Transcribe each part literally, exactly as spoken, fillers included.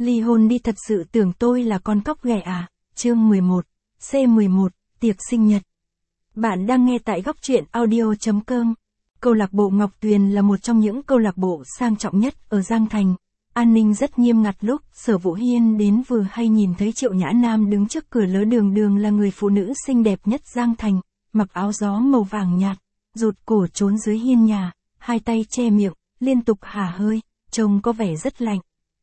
ly hôn đi, thật sự tưởng tôi là con cóc ghẻ à? Chương mười một, C mười một, tiệc sinh nhật. Bạn đang nghe tại góc truyện audio chấm com. Câu lạc bộ Ngọc Tuyền là một trong những câu lạc bộ sang trọng nhất ở Giang Thành. An ninh rất nghiêm ngặt. Lúc Sở Vũ Hiên đến vừa hay nhìn thấy Triệu Nhã Nam đứng trước cửa lỡ đường đường là người phụ nữ xinh đẹp nhất Giang Thành, mặc áo gió màu vàng nhạt, rụt cổ trốn dưới hiên nhà, hai tay che miệng, liên tục hả hơi, trông có vẻ rất lạnh.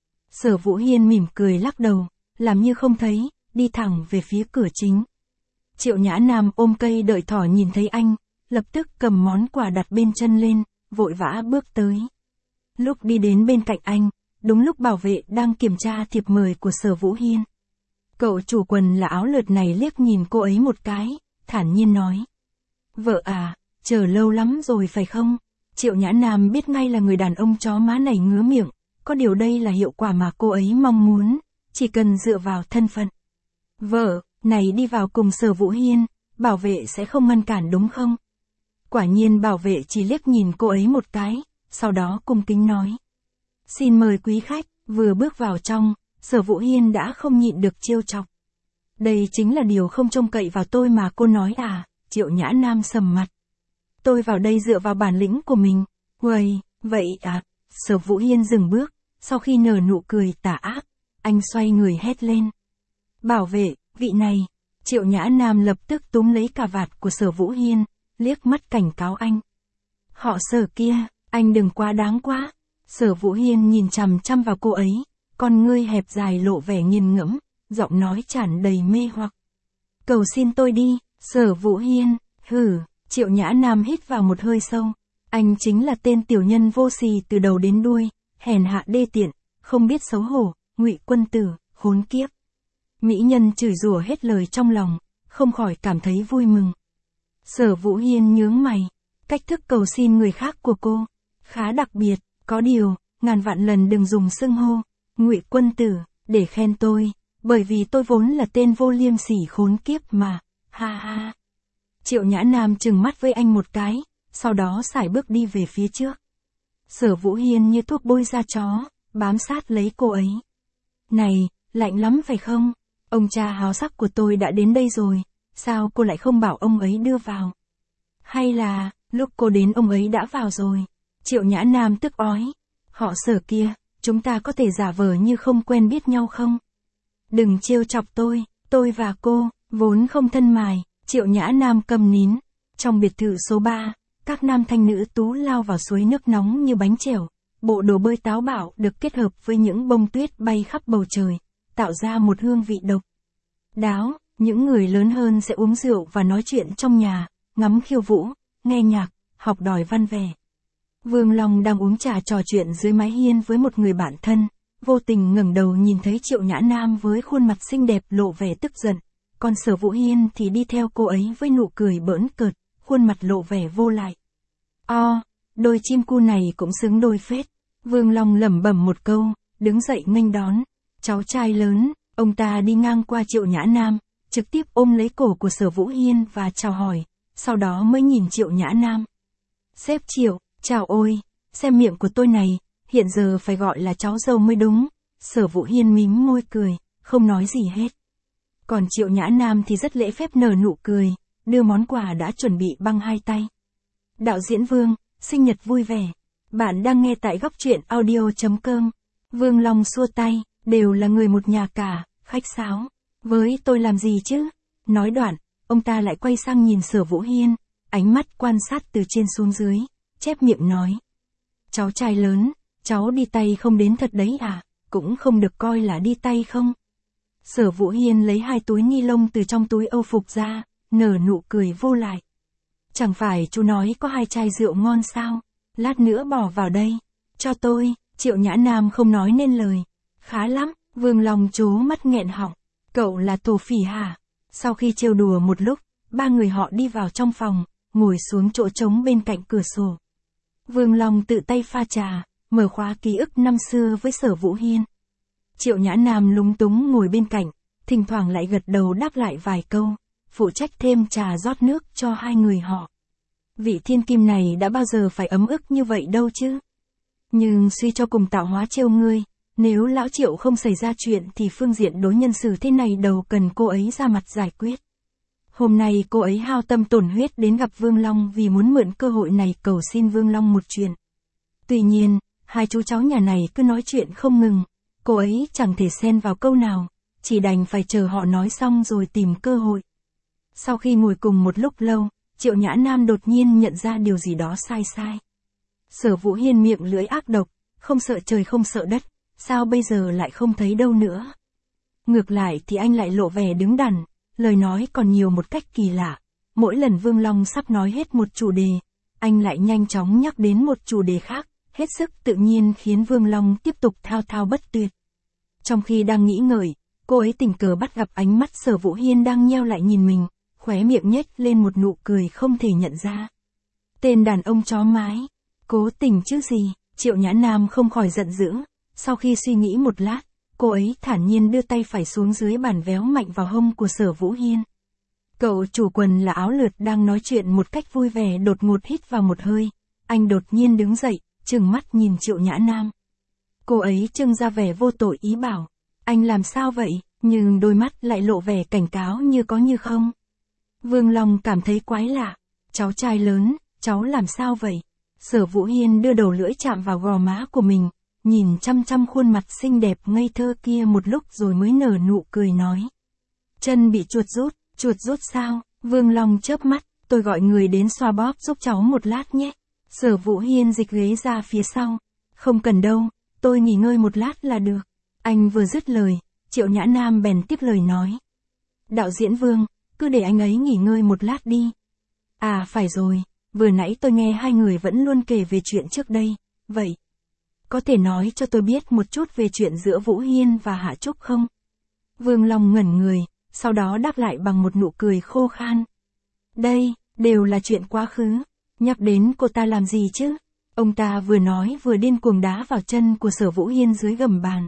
Sở Vũ Hiên mỉm cười lắc đầu, làm như không thấy, đi thẳng về phía cửa chính. Triệu Nhã Nam ôm cây đợi thỏ nhìn thấy anh, lập tức cầm món quà đặt bên chân lên, vội vã bước tới. Lúc đi đến bên cạnh anh, đúng lúc bảo vệ đang kiểm tra thiệp mời của Sở Vũ Hiên. Cậu chủ quần là áo lượt này liếc nhìn cô ấy một cái, thản nhiên nói. Vợ à, chờ lâu lắm rồi phải không? Triệu Nhã Nam biết ngay là người đàn ông chó má này ngứa miệng, có điều đây là hiệu quả mà cô ấy mong muốn, chỉ cần dựa vào thân phận. Vợ, này đi vào cùng Sở Vũ Hiên, bảo vệ sẽ không ngăn cản đúng không? Quả nhiên bảo vệ chỉ liếc nhìn cô ấy một cái, sau đó cung kính nói. Xin mời quý khách. Vừa bước vào trong, Sở Vũ Hiên đã không nhịn được trêu chọc. Đây chính là điều không trông cậy vào tôi mà cô nói à? Triệu Nhã Nam sầm mặt. Tôi vào đây dựa vào bản lĩnh của mình. Uầy, vậy à? Sở Vũ Hiên dừng bước, sau khi nở nụ cười tà ác, anh xoay người hét lên. Bảo vệ, vị này. Triệu Nhã Nam lập tức túm lấy cà vạt của Sở Vũ Hiên, liếc mắt cảnh cáo anh. Họ Sở kia, anh đừng quá đáng quá. Sở Vũ Hiên nhìn chằm chằm vào cô ấy, con ngươi hẹp dài lộ vẻ nghiền ngẫm, giọng nói tràn đầy mê hoặc. Cầu xin tôi đi, Sở Vũ Hiên. Hừ. Triệu Nhã Nam hít vào một hơi sâu. Anh chính là tên tiểu nhân vô sỉ từ đầu đến đuôi, hèn hạ đê tiện, không biết xấu hổ, Ngụy Quân Tử, khốn kiếp. Mỹ nhân chửi rủa hết lời trong lòng, không khỏi cảm thấy vui mừng. Sở Vũ Hiên nhướng mày, cách thức cầu xin người khác của cô khá đặc biệt, có điều, ngàn vạn lần đừng dùng xưng hô Ngụy Quân Tử để khen tôi, bởi vì tôi vốn là tên vô liêm sỉ khốn kiếp mà, ha ha. Triệu Nhã Nam trừng mắt với anh một cái, sau đó sải bước đi về phía trước. Sở Vũ Hiên như thuốc bôi da chó, bám sát lấy cô ấy. Này, lạnh lắm phải không? Ông cha háo sắc của tôi đã đến đây rồi, sao cô lại không bảo ông ấy đưa vào? Hay là, lúc cô đến ông ấy đã vào rồi? Triệu Nhã Nam tức ói. Họ Sở kia, chúng ta có thể giả vờ như không quen biết nhau không? Đừng trêu chọc tôi, tôi và cô, vốn không thân mài. Triệu Nhã Nam câm nín. Trong biệt thự số ba, các nam thanh nữ tú lao vào suối nước nóng như bánh chèo. Bộ đồ bơi táo bạo được kết hợp với những bông tuyết bay khắp bầu trời, tạo ra một hương vị độc đáo. Những người lớn hơn sẽ uống rượu và nói chuyện trong nhà, ngắm khiêu vũ, nghe nhạc, học đòi văn vẻ. Vương Long đang uống trà trò chuyện dưới mái hiên với một người bạn thân, vô tình ngẩng đầu nhìn thấy Triệu Nhã Nam với khuôn mặt xinh đẹp lộ vẻ tức giận. Còn Sở Vũ Hiên thì đi theo cô ấy với nụ cười bỡn cợt, khuôn mặt lộ vẻ vô lại. O, đôi chim cu này cũng xứng đôi phết. Vương Long lẩm bẩm một câu, đứng dậy nghênh đón. Cháu trai lớn, ông ta đi ngang qua Triệu Nhã Nam, trực tiếp ôm lấy cổ của Sở Vũ Hiên và chào hỏi, sau đó mới nhìn Triệu Nhã Nam. Sếp Triệu, chào ôi, xem miệng của tôi này, hiện giờ phải gọi là cháu dâu mới đúng. Sở Vũ Hiên mím môi cười, không nói gì hết. Còn Triệu Nhã Nam thì rất lễ phép nở nụ cười, đưa món quà đã chuẩn bị bằng hai tay. Đạo diễn Vương, sinh nhật vui vẻ. Bạn đang nghe tại góc truyện audio chấm com. Vương Long xua tay, đều là người một nhà cả, khách sáo. Với tôi làm gì chứ? Nói đoạn, ông ta lại quay sang nhìn Sở Vũ Hiên, ánh mắt quan sát từ trên xuống dưới, chép miệng nói. Cháu trai lớn, cháu đi tay không đến thật đấy à? Cũng không được coi là đi tay không? Sở Vũ Hiên lấy hai túi ni lông từ trong túi âu phục ra, nở nụ cười vô lại. Chẳng phải chú nói có hai chai rượu ngon sao? Lát nữa bỏ vào đây. Cho tôi. Triệu Nhã Nam không nói nên lời. Khá lắm. Vương Long trố mắt nghẹn họng. Cậu là thổ phỉ hả? Sau khi trêu đùa một lúc, ba người họ đi vào trong phòng, ngồi xuống chỗ trống bên cạnh cửa sổ. Vương Long tự tay pha trà, mở khóa ký ức năm xưa với Sở Vũ Hiên. Triệu Nhã Nam lúng túng ngồi bên cạnh, thỉnh thoảng lại gật đầu đáp lại vài câu, phụ trách thêm trà rót nước cho hai người họ. Vị thiên kim này đã bao giờ phải ấm ức như vậy đâu chứ. Nhưng suy cho cùng tạo hóa trêu ngươi, Nếu lão Triệu không xảy ra chuyện thì phương diện đối nhân xử thế này đầu cần cô ấy ra mặt giải quyết. Hôm nay cô ấy hao tâm tổn huyết đến gặp Vương Long vì muốn mượn cơ hội này cầu xin Vương Long một chuyện. Tuy nhiên, hai chú cháu nhà này cứ nói chuyện không ngừng, cô ấy chẳng thể xen vào câu nào, chỉ đành phải chờ họ nói xong rồi tìm cơ hội. Sau khi ngồi cùng một lúc lâu, Triệu Nhã Nam đột nhiên nhận ra điều gì đó sai sai. Sở Vũ Hiên miệng lưỡi ác độc, không sợ trời không sợ đất, sao bây giờ lại không thấy đâu nữa. Ngược lại thì anh lại lộ vẻ đứng đắn, lời nói còn nhiều một cách kỳ lạ. Mỗi lần Vương Long sắp nói hết một chủ đề, anh lại nhanh chóng nhắc đến một chủ đề khác, hết sức tự nhiên khiến Vương Long tiếp tục thao thao bất tuyệt. Trong khi đang nghĩ ngợi, cô ấy tình cờ bắt gặp ánh mắt Sở Vũ Hiên đang nheo lại nhìn mình, khóe miệng nhếch lên một nụ cười không thể nhận ra. Tên đàn ông chó mái, cố tình chứ gì, Triệu Nhã Nam không khỏi giận dữ. Sau khi suy nghĩ một lát, cô ấy thản nhiên đưa tay phải xuống dưới bàn véo mạnh vào hông của Sở Vũ Hiên. Cậu chủ quần là áo lượt đang nói chuyện một cách vui vẻ đột ngột hít vào một hơi. Anh đột nhiên đứng dậy, trừng mắt nhìn Triệu Nhã Nam. Cô ấy trưng ra vẻ vô tội ý bảo, anh làm sao vậy, nhưng đôi mắt lại lộ vẻ cảnh cáo như có như không. Vương Long cảm thấy quái lạ, cháu trai lớn, cháu làm sao vậy? Sở Vũ Hiên đưa đầu lưỡi chạm vào gò má của mình, nhìn chăm chăm khuôn mặt xinh đẹp ngây thơ kia một lúc rồi mới nở nụ cười nói. Chân bị chuột rút, chuột rút sao? Vương Long chớp mắt, tôi gọi người đến xoa bóp giúp cháu một lát nhé. Sở Vũ Hiên dịch ghế ra phía sau. Không cần đâu, tôi nghỉ ngơi một lát là được. Anh vừa dứt lời, Triệu Nhã Nam bèn tiếp lời nói. Đạo diễn Vương, cứ để anh ấy nghỉ ngơi một lát đi. À phải rồi, vừa nãy tôi nghe hai người vẫn luôn kể về chuyện trước đây, vậy. Có thể nói cho tôi biết một chút về chuyện giữa Vũ Hiên và Hạ Trúc không? Vương Long ngẩn người, sau đó đáp lại bằng một nụ cười khô khan. Đây, đều là chuyện quá khứ, nhắc đến cô ta làm gì chứ? Ông ta vừa nói vừa điên cuồng đá vào chân của Sở Vũ Hiên dưới gầm bàn.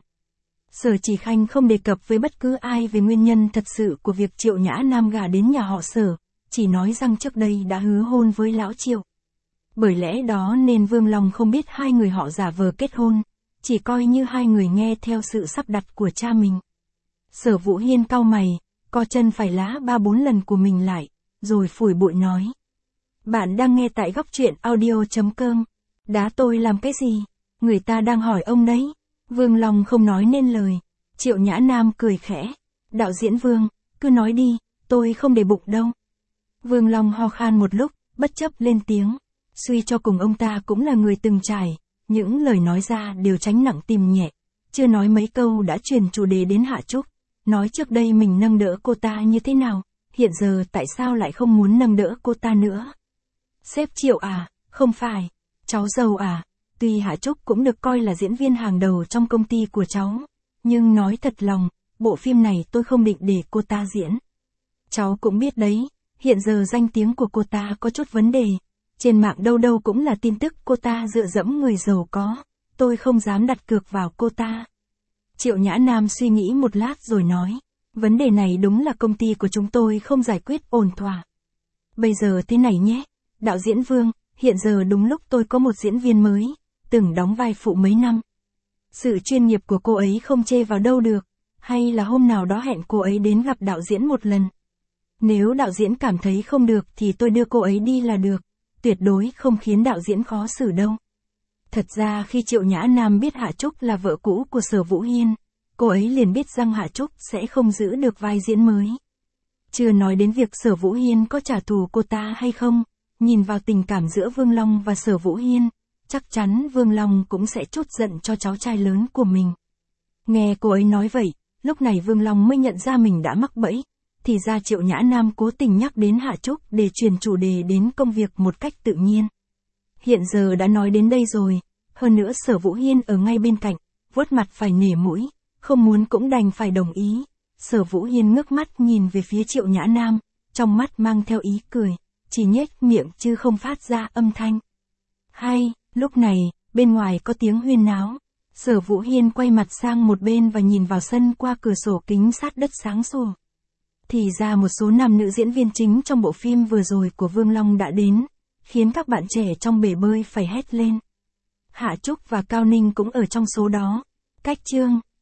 Sở Chỉ Khanh không đề cập với bất cứ ai về nguyên nhân thật sự của việc Triệu Nhã Nam gả đến nhà họ Sở, chỉ nói rằng trước đây đã hứa hôn với lão Triệu. Bởi lẽ đó nên Vương Long không biết hai người họ giả vờ kết hôn, chỉ coi như hai người nghe theo sự sắp đặt của cha mình. Sở Vũ Hiên cau mày, co chân phải lá ba bốn lần của mình lại, rồi phủi bụi nói. Bạn đang nghe tại góc truyện audio chấm com. Đá tôi làm cái gì? Người ta đang hỏi ông đấy. Vương Long không nói nên lời. Triệu Nhã Nam cười khẽ. Đạo diễn Vương, cứ nói đi, tôi không để bụng đâu. Vương Long ho khan một lúc, bất chấp lên tiếng. Suy cho cùng ông ta cũng là người từng trải, những lời nói ra đều tránh nặng tìm nhẹ. Chưa nói mấy câu đã truyền chủ đề đến Hạ Trúc. Nói trước đây mình nâng đỡ cô ta như thế nào, hiện giờ tại sao lại không muốn nâng đỡ cô ta nữa? Sếp Triệu à, không phải, cháu giàu à, tuy Hạ Trúc cũng được coi là diễn viên hàng đầu trong công ty của cháu, nhưng nói thật lòng, bộ phim này tôi không định để cô ta diễn. Cháu cũng biết đấy, hiện giờ danh tiếng của cô ta có chút vấn đề, trên mạng đâu đâu cũng là tin tức cô ta dựa dẫm người giàu có, tôi không dám đặt cược vào cô ta. Triệu Nhã Nam suy nghĩ một lát rồi nói, vấn đề này đúng là công ty của chúng tôi không giải quyết ổn thỏa. Bây giờ thế này nhé, đạo diễn Vương, hiện giờ đúng lúc tôi có một diễn viên mới, từng đóng vai phụ mấy năm. Sự chuyên nghiệp của cô ấy không chê vào đâu được, hay là hôm nào đó hẹn cô ấy đến gặp đạo diễn một lần. Nếu đạo diễn cảm thấy không được thì tôi đưa cô ấy đi là được, tuyệt đối không khiến đạo diễn khó xử đâu. Thật ra khi Triệu Nhã Nam biết Hạ Trúc là vợ cũ của Sở Vũ Hiên, cô ấy liền biết rằng Hạ Trúc sẽ không giữ được vai diễn mới. Chưa nói đến việc Sở Vũ Hiên có trả thù cô ta hay không, nhìn vào tình cảm giữa Vương Long và Sở Vũ Hiên, chắc chắn Vương Long cũng sẽ trút giận cho cháu trai lớn của mình. Nghe cô ấy nói vậy, lúc này Vương Long mới nhận ra mình đã mắc bẫy, thì ra Triệu Nhã Nam cố tình nhắc đến Hạ Trúc để truyền chủ đề đến công việc một cách tự nhiên. Hiện giờ đã nói đến đây rồi, hơn nữa Sở Vũ Hiên ở ngay bên cạnh, vuốt mặt phải nể mũi, không muốn cũng đành phải đồng ý. Sở Vũ Hiên ngước mắt nhìn về phía Triệu Nhã Nam, trong mắt mang theo ý cười, chỉ nhếch miệng chứ không phát ra âm thanh. Hay, lúc này, bên ngoài có tiếng huyên náo. Sở Vũ Hiên quay mặt sang một bên và nhìn vào sân qua cửa sổ kính sát đất sáng sủa. Thì ra một số nam nữ diễn viên chính trong bộ phim vừa rồi của Vương Long đã đến, khiến các bạn trẻ trong bể bơi phải hét lên. Hạ Trúc và Cao Ninh cũng ở trong số đó. Cách chương